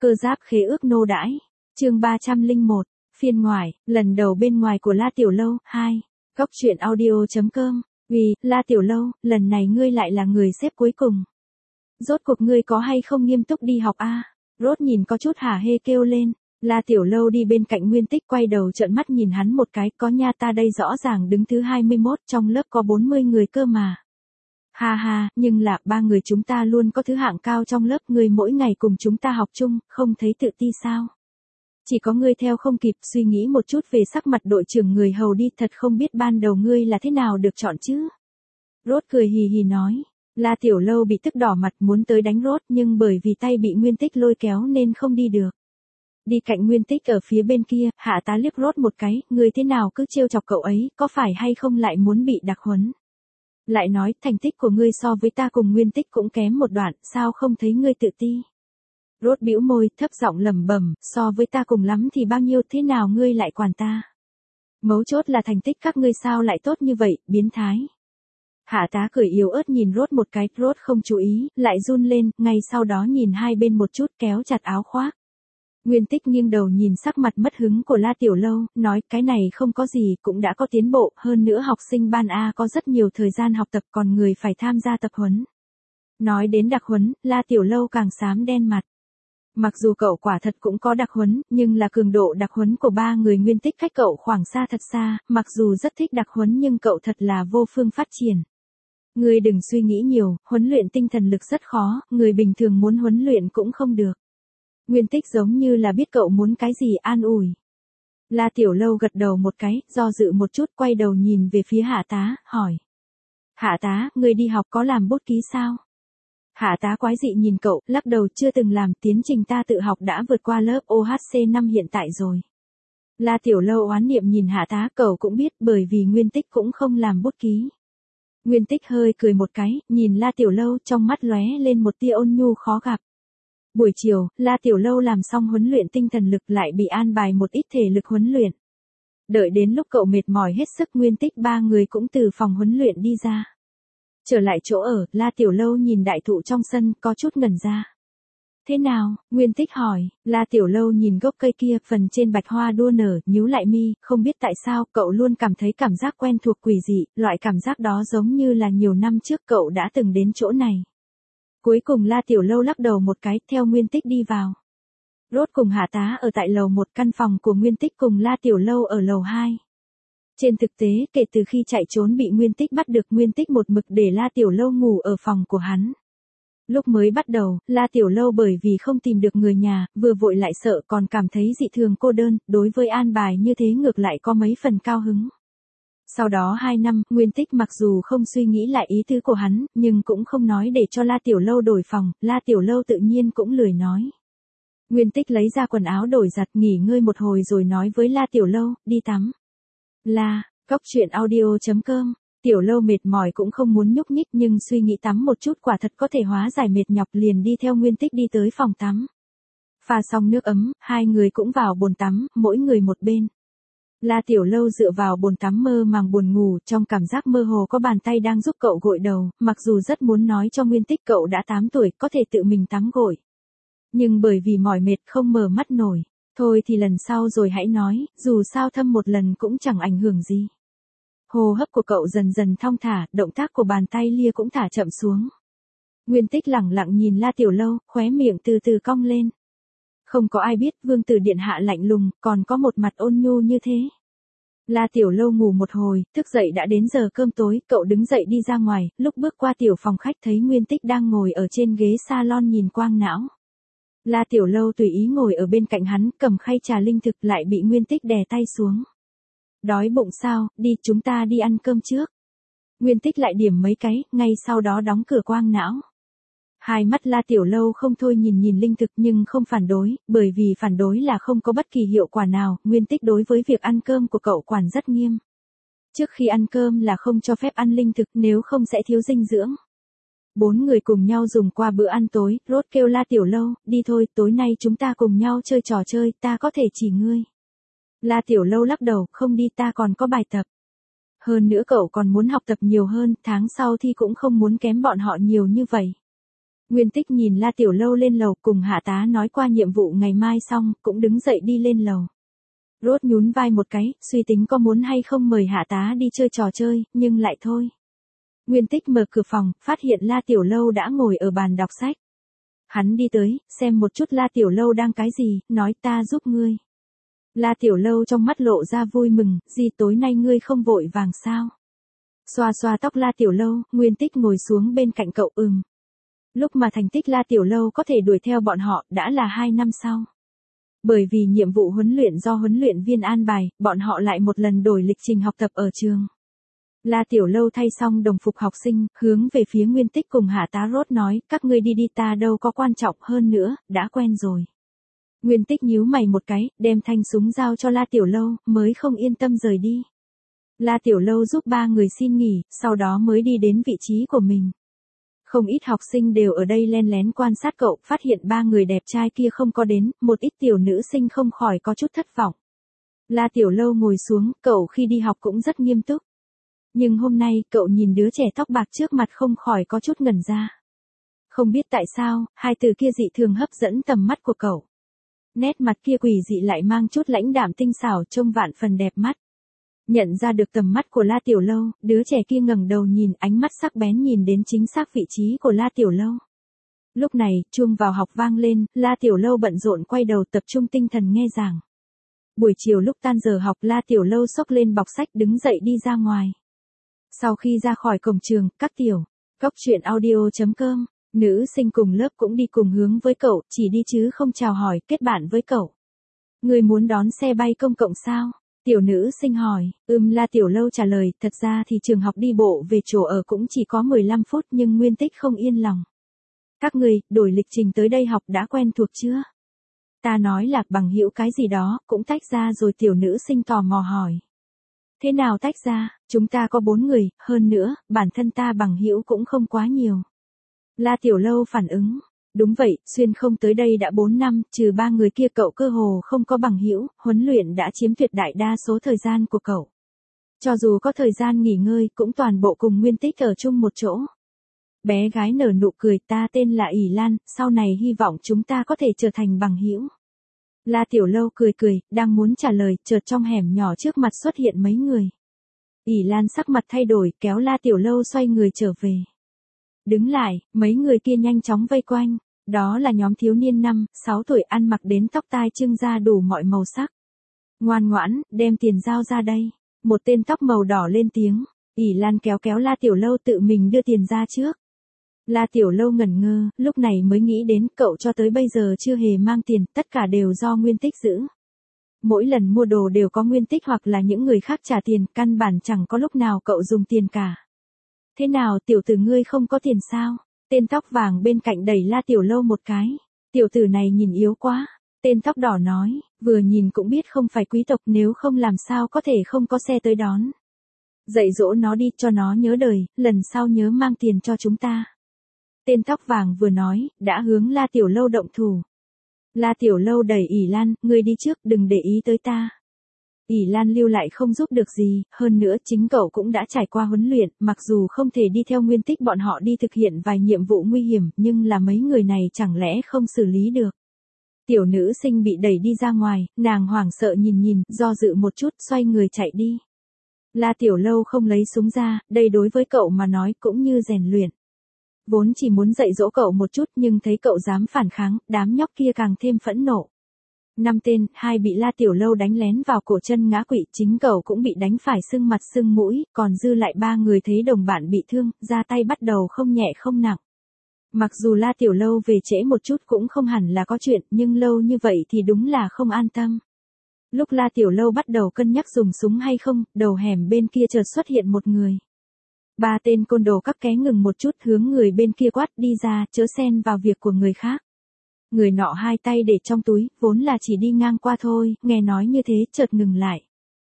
Cơ giáp khế ước nô đãi. Chương 301, phiên ngoại, lần đầu bên ngoài của La Tiểu Lâu, 2. Góc truyện audio.com. Vì, La Tiểu Lâu, lần này ngươi lại là người xếp cuối cùng. Rốt cuộc ngươi có hay không nghiêm túc đi học a? Rốt nhìn có chút hả hê kêu lên. La Tiểu Lâu đi bên cạnh Nguyên Tích quay đầu trợn mắt nhìn hắn một cái, có nha, ta đây rõ ràng đứng thứ 21, trong lớp có 40 người cơ mà. Ha ha, nhưng là 3 người chúng ta luôn có thứ hạng cao trong lớp, ngươi mỗi ngày cùng chúng ta học chung, không thấy tự ti sao? Chỉ có ngươi theo không kịp, suy nghĩ một chút về sắc mặt đội trưởng người hầu đi, thật không biết ban đầu ngươi là thế nào được chọn chứ? Rốt cười hì hì nói. La Tiểu Lâu bị tức đỏ mặt muốn tới đánh Rốt, nhưng bởi vì tay bị Nguyên Tích lôi kéo nên không đi được. Đi cạnh Nguyên Tích ở phía bên kia, hạ tá liếc Rốt một cái, ngươi thế nào cứ trêu chọc cậu ấy, có phải hay không lại muốn bị đặc huấn? Lại nói, thành tích của ngươi so với ta cùng Nguyên Tích cũng kém một đoạn, sao không thấy ngươi tự ti? Rốt bĩu môi, thấp giọng lẩm bẩm, so với ta cùng lắm thì bao nhiêu, thế nào ngươi lại quản ta? Mấu chốt là thành tích các ngươi sao lại tốt như vậy, biến thái. Hạ tá cười yếu ớt nhìn Rốt một cái, Rốt không chú ý, lại run lên, ngay sau đó nhìn hai bên một chút kéo chặt áo khoác. Nguyên Tích nghiêng đầu nhìn sắc mặt mất hứng của La Tiểu Lâu, nói cái này không có gì, cũng đã có tiến bộ, hơn nữa học sinh ban A có rất nhiều thời gian học tập, còn người phải tham gia tập huấn. Nói đến đặc huấn, La Tiểu Lâu càng xám đen mặt. Mặc dù cậu quả thật cũng có đặc huấn, nhưng là cường độ đặc huấn của 3 người Nguyên Tích cách cậu khoảng xa thật xa, mặc dù rất thích đặc huấn nhưng cậu thật là vô phương phát triển. Ngươi đừng suy nghĩ nhiều, huấn luyện tinh thần lực rất khó, người bình thường muốn huấn luyện cũng không được. Nguyên Tích giống như là biết cậu muốn cái gì, an ủi. La Tiểu Lâu gật đầu một cái, do dự một chút, quay đầu nhìn về phía Hạ tá, hỏi. Hạ tá, ngươi đi học có làm bút ký sao? Hạ tá quái dị nhìn cậu, lắc đầu, chưa từng làm, tiến trình ta tự học đã vượt qua lớp OHC 5 hiện tại rồi. La Tiểu Lâu oán niệm nhìn Hạ tá, cậu cũng biết, bởi vì Nguyên Tích cũng không làm bút ký. Nguyên Tích hơi cười một cái, nhìn La Tiểu Lâu, trong mắt lóe lên một tia ôn nhu khó gặp. Buổi chiều, La Tiểu Lâu làm xong huấn luyện tinh thần lực lại bị an bài một ít thể lực huấn luyện. Đợi đến lúc cậu mệt mỏi hết sức, Nguyên Tích 3 người cũng từ phòng huấn luyện đi ra. Trở lại chỗ ở, La Tiểu Lâu nhìn đại thụ trong sân, có chút ngẩn ra. Thế nào? Nguyên Tích hỏi. La Tiểu Lâu nhìn gốc cây kia, phần trên bạch hoa đua nở, nhíu lại mi, không biết tại sao, cậu luôn cảm thấy cảm giác quen thuộc quỷ dị, loại cảm giác đó giống như là nhiều năm trước cậu đã từng đến chỗ này. Cuối cùng La Tiểu Lâu lắc đầu một cái, theo Nguyên Tích đi vào. Rốt cùng Hạ tá ở tại lầu 1, căn phòng của Nguyên Tích cùng La Tiểu Lâu ở lầu 2. Trên thực tế, kể từ khi chạy trốn bị Nguyên Tích bắt được, Nguyên Tích một mực để La Tiểu Lâu ngủ ở phòng của hắn. Lúc mới bắt đầu, La Tiểu Lâu bởi vì không tìm được người nhà, vừa vội lại sợ, còn cảm thấy dị thường cô đơn, đối với an bài như thế ngược lại có mấy phần cao hứng. Sau đó 2 năm, Nguyên Tích mặc dù không suy nghĩ lại ý tứ của hắn, nhưng cũng không nói để cho La Tiểu Lâu đổi phòng, La Tiểu Lâu tự nhiên cũng lười nói. Nguyên Tích lấy ra quần áo đổi giặt, nghỉ ngơi một hồi rồi nói với La Tiểu Lâu, đi tắm. Góc truyện audio.com. Tiểu Lâu mệt mỏi cũng không muốn nhúc nhích, nhưng suy nghĩ tắm một chút quả thật có thể hóa giải mệt nhọc, liền đi theo Nguyên Tích đi tới phòng tắm. Pha xong nước ấm, hai người cũng vào bồn tắm, mỗi người một bên. La Tiểu Lâu dựa vào bồn tắm mơ màng buồn ngủ, trong cảm giác mơ hồ có bàn tay đang giúp cậu gội đầu, mặc dù rất muốn nói cho Nguyên Tích cậu đã 8 tuổi, có thể tự mình tắm gội. Nhưng bởi vì mỏi mệt không mở mắt nổi. Thôi thì lần sau rồi hãy nói, dù sao thâm một lần cũng chẳng ảnh hưởng gì. Hô hấp của cậu dần dần thong thả, động tác của bàn tay lia cũng thả chậm xuống. Nguyên Tích lẳng lặng nhìn La Tiểu Lâu, khóe miệng từ từ cong lên. Không có ai biết vương tử điện hạ lạnh lùng, còn có một mặt ôn nhu như thế. La Tiểu Lâu ngủ một hồi, thức dậy đã đến giờ cơm tối, cậu đứng dậy đi ra ngoài, lúc bước qua tiểu phòng khách thấy Nguyên Tích đang ngồi ở trên ghế salon nhìn quang não. La Tiểu Lâu tùy ý ngồi ở bên cạnh hắn, cầm khay trà linh thực, lại bị Nguyên Tích đè tay xuống. Đói bụng sao, đi, chúng ta đi ăn cơm trước. Nguyên Tích lại điểm mấy cái, ngay sau đó đóng cửa quang não. Hai mắt La Tiểu Lâu không thôi nhìn linh thực nhưng không phản đối, bởi vì phản đối là không có bất kỳ hiệu quả nào, Nguyên Tích đối với việc ăn cơm của cậu quản rất nghiêm. Trước khi ăn cơm là không cho phép ăn linh thực, nếu không sẽ thiếu dinh dưỡng. 4 người cùng nhau dùng qua bữa ăn tối, Rốt kêu La Tiểu Lâu, đi thôi, tối nay chúng ta cùng nhau chơi trò chơi, ta có thể chỉ ngươi. La Tiểu Lâu lắc đầu, không đi, ta còn có bài tập. Hơn nữa cậu còn muốn học tập nhiều hơn, tháng sau thi cũng không muốn kém bọn họ nhiều như vậy. Nguyên Tích nhìn La Tiểu Lâu lên lầu cùng hạ tá nói qua nhiệm vụ ngày mai xong, cũng đứng dậy đi lên lầu. Rốt nhún vai một cái, suy tính có muốn hay không mời hạ tá đi chơi trò chơi, nhưng lại thôi. Nguyên Tích mở cửa phòng, phát hiện La Tiểu Lâu đã ngồi ở bàn đọc sách. Hắn đi tới, xem một chút La Tiểu Lâu đang cái gì, nói ta giúp ngươi. La Tiểu Lâu trong mắt lộ ra vui mừng, gì tối nay ngươi không vội vàng sao? Xoa xoa tóc La Tiểu Lâu, Nguyên Tích ngồi xuống bên cạnh cậu Lúc mà thành tích La Tiểu Lâu có thể đuổi theo bọn họ đã là 2 năm sau. Bởi vì nhiệm vụ huấn luyện do huấn luyện viên an bài, bọn họ lại một lần đổi lịch trình học tập ở trường. La Tiểu Lâu thay xong đồng phục học sinh, hướng về phía Nguyên Tích cùng Hạ Tá Rốt nói, các ngươi đi đi ta đâu có quan trọng hơn nữa, đã quen rồi. Nguyên Tích nhíu mày một cái, đem thanh súng giao cho La Tiểu Lâu, mới không yên tâm rời đi. La Tiểu Lâu giúp 3 người xin nghỉ, sau đó mới đi đến vị trí của mình. Không ít học sinh đều ở đây len lén quan sát cậu, phát hiện 3 người đẹp trai kia không có đến, một ít tiểu nữ sinh không khỏi có chút thất vọng. La Tiểu Lâu ngồi xuống, cậu khi đi học cũng rất nghiêm túc. Nhưng hôm nay, cậu nhìn đứa trẻ tóc bạc trước mặt không khỏi có chút ngẩn ra. Không biết tại sao, hai từ kia dị thường hấp dẫn tầm mắt của cậu. Nét mặt kia quỷ dị lại mang chút lãnh đạm tinh xảo trông vạn phần đẹp mắt. Nhận ra được tầm mắt của La Tiểu Lâu, đứa trẻ kia ngẩng đầu nhìn, ánh mắt sắc bén nhìn đến chính xác vị trí của La Tiểu Lâu. Lúc này, chuông vào học vang lên, La Tiểu Lâu bận rộn quay đầu tập trung tinh thần nghe giảng. Buổi chiều lúc tan giờ học, La Tiểu Lâu xốc lên bọc sách đứng dậy đi ra ngoài. Sau khi ra khỏi cổng trường, các tiểu, cóc truyện audio.com, nữ sinh cùng lớp cũng đi cùng hướng với cậu, chỉ đi chứ không chào hỏi, kết bạn với cậu. Người muốn đón xe bay công cộng sao? Tiểu nữ sinh hỏi, La Tiểu Lâu trả lời, thật ra thì trường học đi bộ về chỗ ở cũng chỉ có 15 phút nhưng Nguyên Tích không yên lòng. Các người, đổi lịch trình tới đây học đã quen thuộc chưa? Ta nói là bằng hữu cái gì đó, cũng tách ra rồi tiểu nữ sinh tò mò hỏi. Thế nào tách ra, chúng ta có 4 người, hơn nữa, bản thân ta bằng hữu cũng không quá nhiều. La Tiểu Lâu phản ứng. Đúng vậy, xuyên không tới đây đã 4 năm, trừ 3 người kia cậu cơ hồ không có bằng hữu, huấn luyện đã chiếm tuyệt đại đa số thời gian của cậu. Cho dù có thời gian nghỉ ngơi, cũng toàn bộ cùng Nguyên Tích ở chung một chỗ. Bé gái nở nụ cười, ta tên là ỷ Lan, sau này hy vọng chúng ta có thể trở thành bằng hữu. La Tiểu Lâu cười cười, đang muốn trả lời, chợt trong hẻm nhỏ trước mặt xuất hiện mấy người. ỷ Lan sắc mặt thay đổi, kéo La Tiểu Lâu xoay người trở về. Đứng lại, mấy người kia nhanh chóng vây quanh, đó là nhóm thiếu niên 5, 6 tuổi ăn mặc đến tóc tai trưng ra đủ mọi màu sắc. Ngoan ngoãn, đem tiền giao ra đây. Một tên tóc màu đỏ lên tiếng, ỷ Lan kéo kéo La Tiểu Lâu tự mình đưa tiền ra trước. La Tiểu Lâu ngẩn ngơ, lúc này mới nghĩ đến cậu cho tới bây giờ chưa hề mang tiền, tất cả đều do Nguyên Tích giữ. Mỗi lần mua đồ đều có Nguyên Tích hoặc là những người khác trả tiền, căn bản chẳng có lúc nào cậu dùng tiền cả. Thế nào tiểu tử ngươi không có tiền sao? Tên tóc vàng bên cạnh đẩy La Tiểu Lâu một cái. Tiểu tử này nhìn yếu quá. Tên tóc đỏ nói, vừa nhìn cũng biết không phải quý tộc nếu không làm sao có thể không có xe tới đón. Dạy dỗ nó đi cho nó nhớ đời, lần sau nhớ mang tiền cho chúng ta. Tên tóc vàng vừa nói, đã hướng La Tiểu Lâu động thủ. La Tiểu Lâu đẩy ỷ Lan, ngươi đi trước, đừng để ý tới ta. ỷ Lan lưu lại không giúp được gì, hơn nữa chính cậu cũng đã trải qua huấn luyện, mặc dù không thể đi theo Nguyên Tích bọn họ đi thực hiện vài nhiệm vụ nguy hiểm, nhưng là mấy người này chẳng lẽ không xử lý được. Tiểu nữ sinh bị đẩy đi ra ngoài, nàng hoảng sợ nhìn, do dự một chút, xoay người chạy đi. La Tiểu Lâu không lấy súng ra, đây đối với cậu mà nói cũng như rèn luyện. Vốn chỉ muốn dạy dỗ cậu một chút nhưng thấy cậu dám phản kháng, đám nhóc kia càng thêm phẫn nộ. 5 tên, 2 bị La Tiểu Lâu đánh lén vào cổ chân ngã quỵ, chính cậu cũng bị đánh phải sưng mặt sưng mũi, còn dư lại 3 người thấy đồng bạn bị thương, ra tay bắt đầu không nhẹ không nặng. Mặc dù La Tiểu Lâu về trễ một chút cũng không hẳn là có chuyện, nhưng lâu như vậy thì đúng là không an tâm. Lúc La Tiểu Lâu bắt đầu cân nhắc dùng súng hay không, đầu hẻm bên kia chợt xuất hiện một người. 3 tên côn đồ các ké ngừng một chút hướng người bên kia quát đi ra, chớ xen vào việc của người khác. Người nọ 2 tay để trong túi, vốn là chỉ đi ngang qua thôi, nghe nói như thế chợt ngừng lại.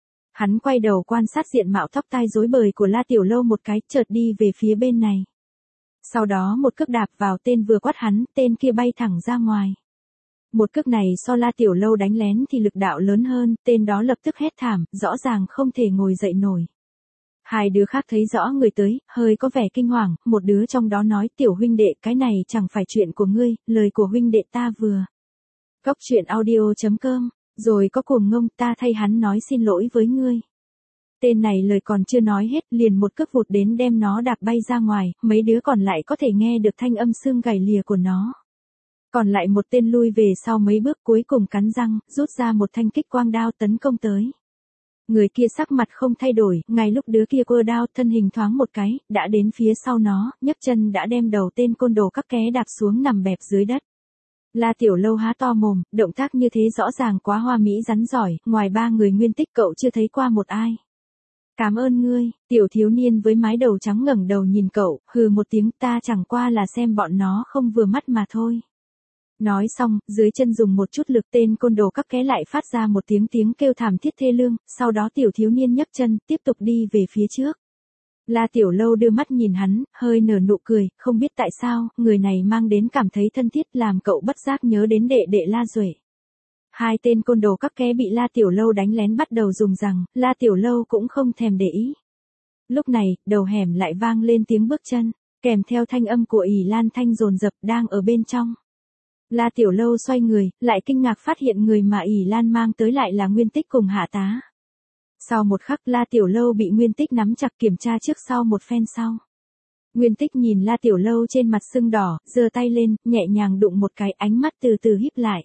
Hắn quay đầu quan sát diện mạo tóc tai rối bời của La Tiểu Lâu một cái, chợt đi về phía bên này. Sau đó một cước đạp vào tên vừa quát hắn, tên kia bay thẳng ra ngoài. Một cước này so La Tiểu Lâu đánh lén thì lực đạo lớn hơn, tên đó lập tức hét thảm, rõ ràng không thể ngồi dậy nổi. Hai đứa khác thấy rõ người tới, hơi có vẻ kinh hoàng, một đứa trong đó nói tiểu huynh đệ cái này chẳng phải chuyện của ngươi, lời của huynh đệ ta vừa. Cốc truyện audio.com, rồi có cuồng ngông ta thay hắn nói xin lỗi với ngươi. Tên này lời còn chưa nói hết liền một cước vụt đến đem nó đạp bay ra ngoài, mấy đứa còn lại có thể nghe được thanh âm xương gãy lìa của nó. Còn lại một tên lui về sau mấy bước cuối cùng cắn răng, rút ra một thanh kích quang đao tấn công tới. Người kia sắc mặt không thay đổi, ngay lúc đứa kia quơ đao thân hình thoáng một cái, đã đến phía sau nó, nhấc chân đã đem đầu tên côn đồ các ké đạp xuống nằm bẹp dưới đất. La Tiểu Lâu há to mồm, động tác như thế rõ ràng quá hoa mỹ rắn giỏi, ngoài ba người Nguyên Tích cậu chưa thấy qua một ai. Cảm ơn ngươi, tiểu thiếu niên với mái đầu trắng ngẩng đầu nhìn cậu, hừ một tiếng ta chẳng qua là xem bọn nó không vừa mắt mà thôi. Nói xong, dưới chân dùng một chút lực tên côn đồ các ké lại phát ra một tiếng kêu thảm thiết thê lương, sau đó tiểu thiếu niên nhấc chân, tiếp tục đi về phía trước. La Tiểu Lâu đưa mắt nhìn hắn, hơi nở nụ cười, không biết tại sao, người này mang đến cảm thấy thân thiết làm cậu bất giác nhớ đến đệ đệ La Duệ. Hai tên côn đồ các ké bị La Tiểu Lâu đánh lén bắt đầu dùng rằng, La Tiểu Lâu cũng không thèm để ý. Lúc này, đầu hẻm lại vang lên tiếng bước chân, kèm theo thanh âm của ỷ Lan Thanh dồn dập đang ở bên trong. La Tiểu Lâu xoay người, lại kinh ngạc phát hiện người mà ỷ Lan mang tới lại là Nguyên Tích cùng Hạ Tá. Sau một khắc La Tiểu Lâu bị Nguyên Tích nắm chặt kiểm tra trước sau một phen sau. Nguyên Tích nhìn La Tiểu Lâu trên mặt sưng đỏ, giơ tay lên, nhẹ nhàng đụng một cái, ánh mắt từ từ híp lại.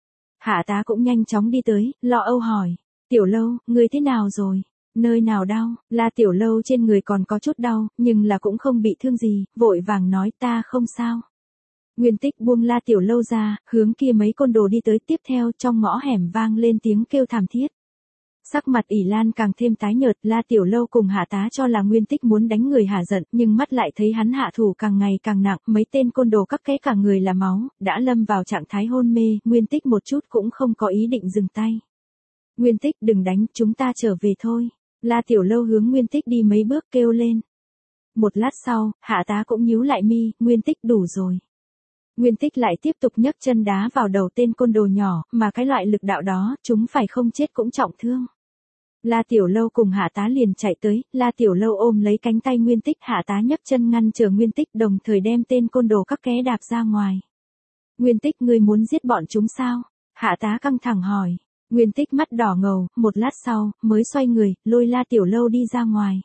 Hạ Tá cũng nhanh chóng đi tới, lo âu hỏi. Tiểu Lâu, ngươi thế nào rồi? Nơi nào đau? La Tiểu Lâu trên người còn có chút đau, nhưng là cũng không bị thương gì, vội vàng nói ta không sao. Nguyên Tích buông La Tiểu Lâu ra, hướng kia mấy côn đồ đi tới tiếp theo trong ngõ hẻm vang lên tiếng kêu thảm thiết. Sắc mặt ỷ Lan càng thêm tái nhợt, La Tiểu Lâu cùng Hạ Tá cho là Nguyên Tích muốn đánh người hả giận, nhưng mắt lại thấy hắn hạ thủ càng ngày càng nặng, mấy tên côn đồ các ké cả người là máu, đã lâm vào trạng thái hôn mê, Nguyên Tích một chút cũng không có ý định dừng tay. Nguyên Tích đừng đánh, chúng ta trở về thôi. La Tiểu Lâu hướng Nguyên Tích đi mấy bước kêu lên. Một lát sau, Hạ Tá cũng nhíu lại mi, Nguyên Tích đủ rồi. Nguyên Tích lại tiếp tục nhấc chân đá vào đầu tên côn đồ nhỏ, mà cái loại lực đạo đó, chúng phải không chết cũng trọng thương. La Tiểu Lâu cùng Hạ Tá liền chạy tới, La Tiểu Lâu ôm lấy cánh tay Nguyên Tích, Hạ Tá nhấc chân ngăn trở Nguyên Tích đồng thời đem tên côn đồ các ké đạp ra ngoài. Nguyên Tích ngươi muốn giết bọn chúng sao? Hạ Tá căng thẳng hỏi. Nguyên Tích mắt đỏ ngầu, một lát sau, mới xoay người, lôi La Tiểu Lâu đi ra ngoài.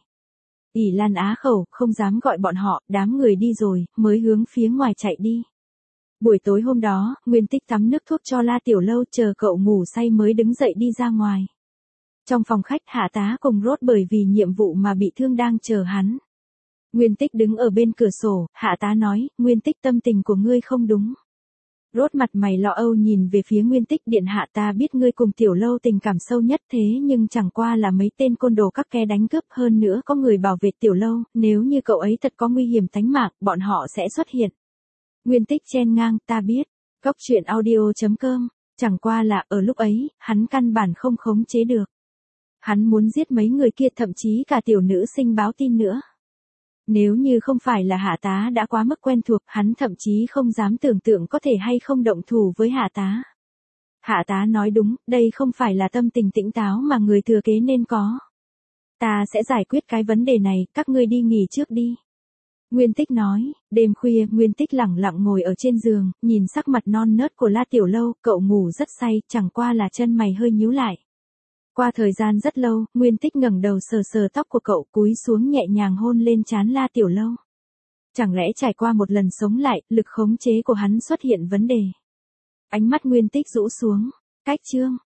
ỷ Lan á khẩu, không dám gọi bọn họ, đám người đi rồi, mới hướng phía ngoài chạy đi. Buổi tối hôm đó, Nguyên Tích tắm nước thuốc cho La Tiểu Lâu chờ cậu ngủ say mới đứng dậy đi ra ngoài. Trong phòng khách Hạ Tá cùng Rốt bởi vì nhiệm vụ mà bị thương đang chờ hắn. Nguyên Tích đứng ở bên cửa sổ, Hạ Tá nói, Nguyên Tích tâm tình của ngươi không đúng. Rốt mặt mày lo âu nhìn về phía Nguyên Tích điện hạ ta biết ngươi cùng Tiểu Lâu tình cảm sâu nhất thế nhưng chẳng qua là mấy tên côn đồ các ké đánh cướp hơn nữa có người bảo vệ Tiểu Lâu, nếu như cậu ấy thật có nguy hiểm tánh mạng, bọn họ sẽ xuất hiện. Nguyên Tích chen ngang ta biết, Cốc truyện audio.com, chẳng qua là ở lúc ấy, hắn căn bản không khống chế được. Hắn muốn giết mấy người kia thậm chí cả tiểu nữ sinh báo tin nữa. Nếu như không phải là Hạ Tá đã quá mức quen thuộc, hắn thậm chí không dám tưởng tượng có thể hay không động thủ với Hạ Tá. Hạ Tá nói đúng, đây không phải là tâm tình tỉnh táo mà người thừa kế nên có. Ta sẽ giải quyết cái vấn đề này, các ngươi đi nghỉ trước đi. Nguyên Tích nói, đêm khuya, Nguyên Tích lẳng lặng ngồi ở trên giường, nhìn sắc mặt non nớt của La Tiểu Lâu, cậu ngủ rất say, chẳng qua là chân mày hơi nhíu lại. Qua thời gian rất lâu, Nguyên Tích ngẩng đầu sờ sờ tóc của cậu cúi xuống nhẹ nhàng hôn lên trán La Tiểu Lâu. Chẳng lẽ trải qua một lần sống lại, lực khống chế của hắn xuất hiện vấn đề. Ánh mắt Nguyên Tích rũ xuống. Cách chương.